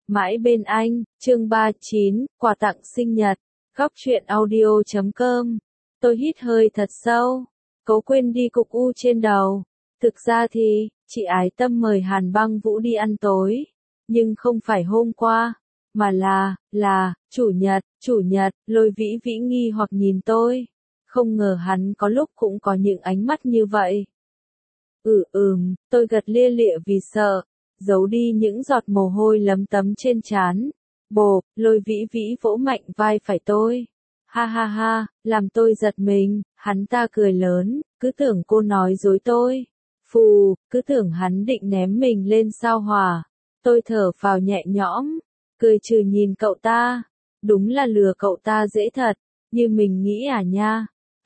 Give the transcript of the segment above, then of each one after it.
Mãi bên anh, chương 39, quà tặng sinh nhật, góc truyện audio.com. Tôi hít hơi thật sâu, cố quên đi cục u trên đầu. Thực ra thì, chị Ái Tâm mời Hàn Băng Vũ đi ăn tối, nhưng không phải hôm qua, mà là, chủ nhật, Lôi Vĩ Vĩ nghi hoặc nhìn tôi. Không ngờ hắn có lúc cũng có những ánh mắt như vậy. Tôi gật lia lịa vì sợ, giấu đi những giọt mồ hôi lấm tấm trên trán. Bộp, Lôi Vĩ Vĩ vỗ mạnh vai phải tôi. Ha ha ha, làm tôi giật mình, hắn ta cười lớn, cứ tưởng cô nói dối tôi. Phù, cứ tưởng hắn định ném mình lên sao hỏa. Tôi thở phào nhẹ nhõm, cười trừ nhìn cậu ta. Đúng là lừa cậu ta dễ thật, như mình nghĩ à nha.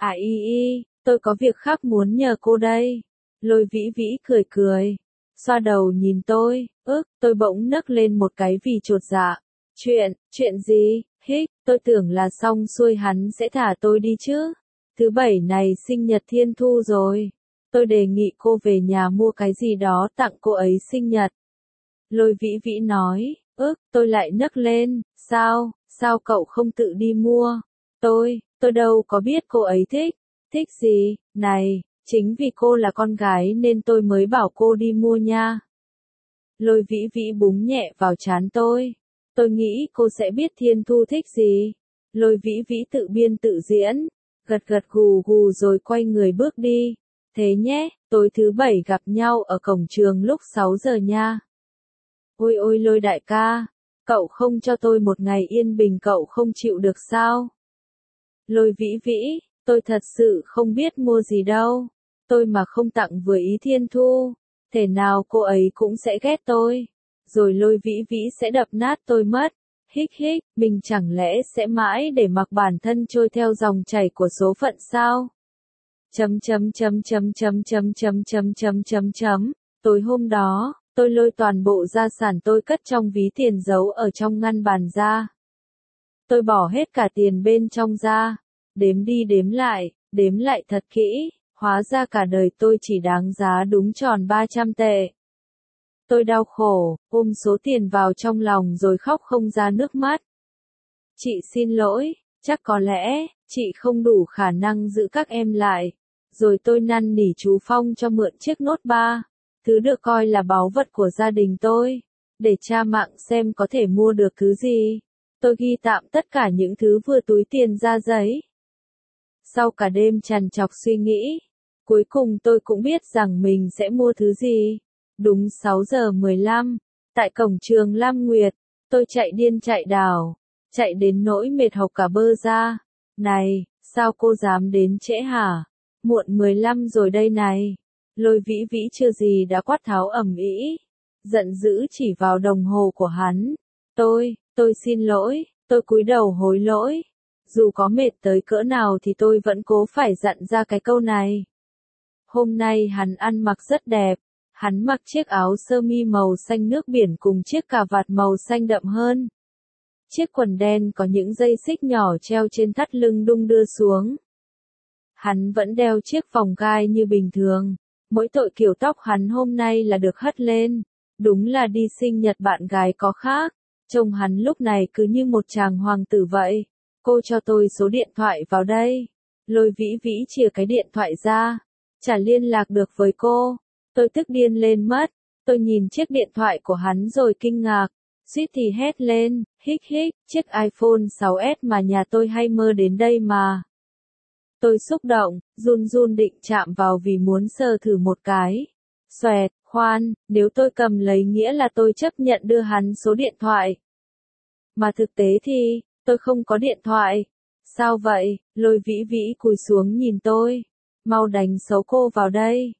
Tôi có việc khác muốn nhờ cô đây. Lôi Vĩ Vĩ cười cười, xoa đầu nhìn tôi, tôi bỗng nấc lên một cái vì chột dạ. Chuyện gì, tôi tưởng là xong xuôi hắn sẽ thả tôi đi chứ. Thứ bảy này sinh nhật Thiên Thu rồi. Tôi đề nghị cô về nhà mua cái gì đó tặng cô ấy sinh nhật. Lôi Vĩ Vĩ nói, tôi lại nấc lên, sao cậu không tự đi mua? Tôi đâu có biết cô ấy thích gì, này, chính vì cô là con gái nên tôi mới bảo cô đi mua nha. Lôi Vĩ Vĩ búng nhẹ vào trán tôi nghĩ cô sẽ biết Thiên Thu thích gì. Lôi Vĩ Vĩ tự biên tự diễn, gật gù gù rồi quay người bước đi. Thế nhé, tối thứ bảy gặp nhau ở cổng trường lúc 6 giờ nha. Ôi Lôi đại ca, cậu không cho tôi một ngày yên bình cậu không chịu được sao? Lôi Vĩ Vĩ, tôi thật sự không biết mua gì đâu. Tôi mà không tặng vừa ý Thiên Thu, thể nào cô ấy cũng sẽ ghét tôi. Rồi Lôi Vĩ Vĩ sẽ đập nát tôi mất. Mình chẳng lẽ sẽ mãi để mặc bản thân trôi theo dòng chảy của số phận sao? Tối hôm đó, tôi lôi toàn bộ gia sản tôi cất trong ví tiền giấu ở trong ngăn bàn ra. Tôi bỏ hết cả tiền bên trong ra, đếm đi đếm lại thật kỹ, hóa ra cả đời tôi chỉ đáng giá đúng tròn 300 tệ. Tôi đau khổ, ôm số tiền vào trong lòng rồi khóc không ra nước mắt. Chị xin lỗi, chắc có lẽ, chị không đủ khả năng giữ các em lại. Rồi tôi năn nỉ chú Phong cho mượn chiếc Note 3, thứ được coi là báu vật của gia đình tôi, để tra mạng xem có thể mua được thứ gì. Tôi ghi tạm tất cả những thứ vừa túi tiền ra giấy. Sau cả đêm trằn trọc suy nghĩ, cuối cùng tôi cũng biết rằng mình sẽ mua thứ gì. Đúng 6 giờ 15, tại cổng trường Lam Nguyệt, tôi chạy điên chạy đảo, chạy đến nỗi mệt hộc cả bơ ra. Này, sao cô dám đến trễ hả? Muộn 15 rồi đây này. Lôi Vĩ Vĩ chưa gì đã quát tháo ầm ĩ, giận dữ chỉ vào đồng hồ của hắn. Tôi xin lỗi, tôi cúi đầu hối lỗi. Dù có mệt tới cỡ nào thì tôi vẫn cố phải dặn ra cái câu này. Hôm nay hắn ăn mặc rất đẹp. Hắn mặc chiếc áo sơ mi màu xanh nước biển cùng chiếc cà vạt màu xanh đậm hơn. Chiếc quần đen có những dây xích nhỏ treo trên thắt lưng đung đưa xuống. Hắn vẫn đeo chiếc vòng gai như bình thường. Mỗi tội kiểu tóc hắn hôm nay là được hất lên. Đúng là đi sinh nhật bạn gái có khác. Trông hắn lúc này cứ như một chàng hoàng tử vậy. Cô cho tôi số điện thoại vào đây. Lôi Vĩ Vĩ chìa cái điện thoại ra. Chả liên lạc được với cô. Tôi tức điên lên mất. Tôi nhìn chiếc điện thoại của hắn rồi kinh ngạc. Suýt thì hét lên. Chiếc iPhone 6s mà nhà tôi hay mơ đến đây mà. Tôi xúc động, run định chạm vào vì muốn sờ thử một cái. Xoẹt, khoan, nếu tôi cầm lấy nghĩa là tôi chấp nhận đưa hắn số điện thoại. Mà thực tế thì, tôi không có điện thoại. Sao vậy? Lôi Vĩ Vĩ cúi xuống nhìn tôi. Mau đánh xấu cô vào đây.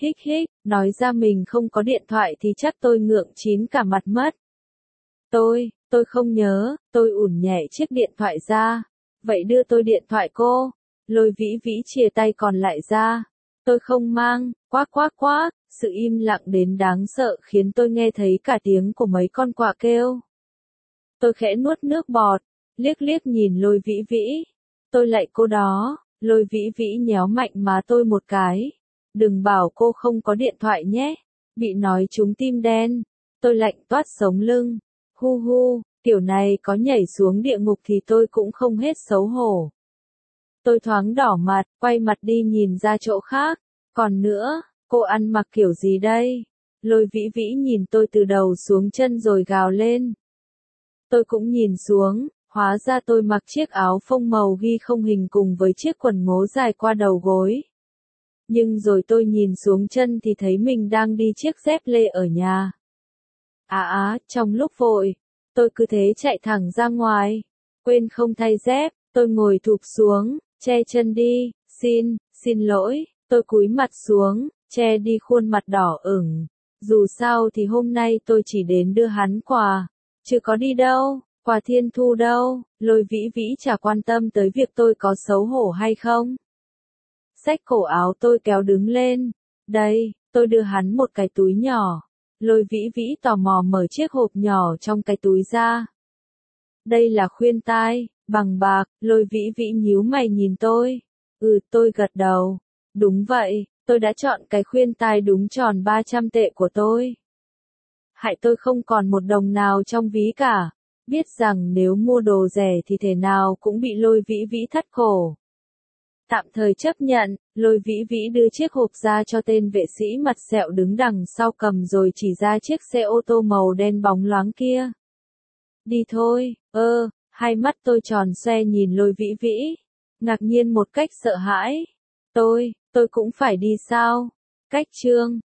Nói ra mình không có điện thoại thì chắc tôi ngượng chín cả mặt mất. Tôi không nhớ, tôi ủn nhẹ chiếc điện thoại ra. Vậy đưa tôi điện thoại cô. Lôi Vĩ Vĩ chìa tay còn lại ra. Tôi không mang, quác. Sự im lặng đến đáng sợ khiến tôi nghe thấy cả tiếng của mấy con quạ kêu. Tôi khẽ nuốt nước bọt, liếc nhìn Lôi Vĩ Vĩ. Tôi lạy cô đó. Lôi Vĩ Vĩ nhéo mạnh má tôi một cái. Đừng bảo cô không có điện thoại nhé. Bị nói trúng tim đen. Tôi lạnh toát sống lưng. Hu hu, kiểu này có nhảy xuống địa ngục thì tôi cũng không hết xấu hổ. Tôi thoáng đỏ mặt, quay mặt đi nhìn ra chỗ khác. Còn nữa, cô ăn mặc kiểu gì đây? Lôi Vĩ Vĩ nhìn tôi từ đầu xuống chân rồi gào lên. Tôi cũng nhìn xuống, hóa ra tôi mặc chiếc áo phông màu ghi không hình cùng với chiếc quần ngố dài qua đầu gối. Nhưng rồi tôi nhìn xuống chân thì thấy mình đang đi chiếc dép lê ở nhà. Trong lúc vội, tôi cứ thế chạy thẳng ra ngoài. Quên không thay dép, tôi ngồi thụp xuống, che chân đi, xin lỗi, tôi cúi mặt xuống, che đi khuôn mặt đỏ ửng. Dù sao thì hôm nay tôi chỉ đến đưa hắn quà, chứ có đi đâu, quà Thiên Thu đâu. Lôi Vĩ Vĩ chả quan tâm tới việc tôi có xấu hổ hay không. Xách cổ áo tôi kéo đứng lên. Đây, tôi đưa hắn một cái túi nhỏ. Lôi Vĩ Vĩ tò mò mở chiếc hộp nhỏ trong cái túi ra. Đây là khuyên tai, bằng bạc. Lôi Vĩ Vĩ nhíu mày nhìn tôi. Tôi gật đầu. Đúng vậy, tôi đã chọn cái khuyên tai đúng tròn 300 tệ của tôi. Hại tôi không còn một đồng nào trong ví cả. Biết rằng nếu mua đồ rẻ thì thể nào cũng bị Lôi Vĩ Vĩ thắt cổ. Tạm thời chấp nhận, Lôi Vĩ Vĩ đưa chiếc hộp ra cho tên vệ sĩ mặt sẹo đứng đằng sau cầm rồi chỉ ra chiếc xe ô tô màu đen bóng loáng kia. Đi thôi. Hai mắt tôi tròn xoe nhìn Lôi Vĩ Vĩ, ngạc nhiên một cách sợ hãi. Tôi cũng phải đi sao? Cách chương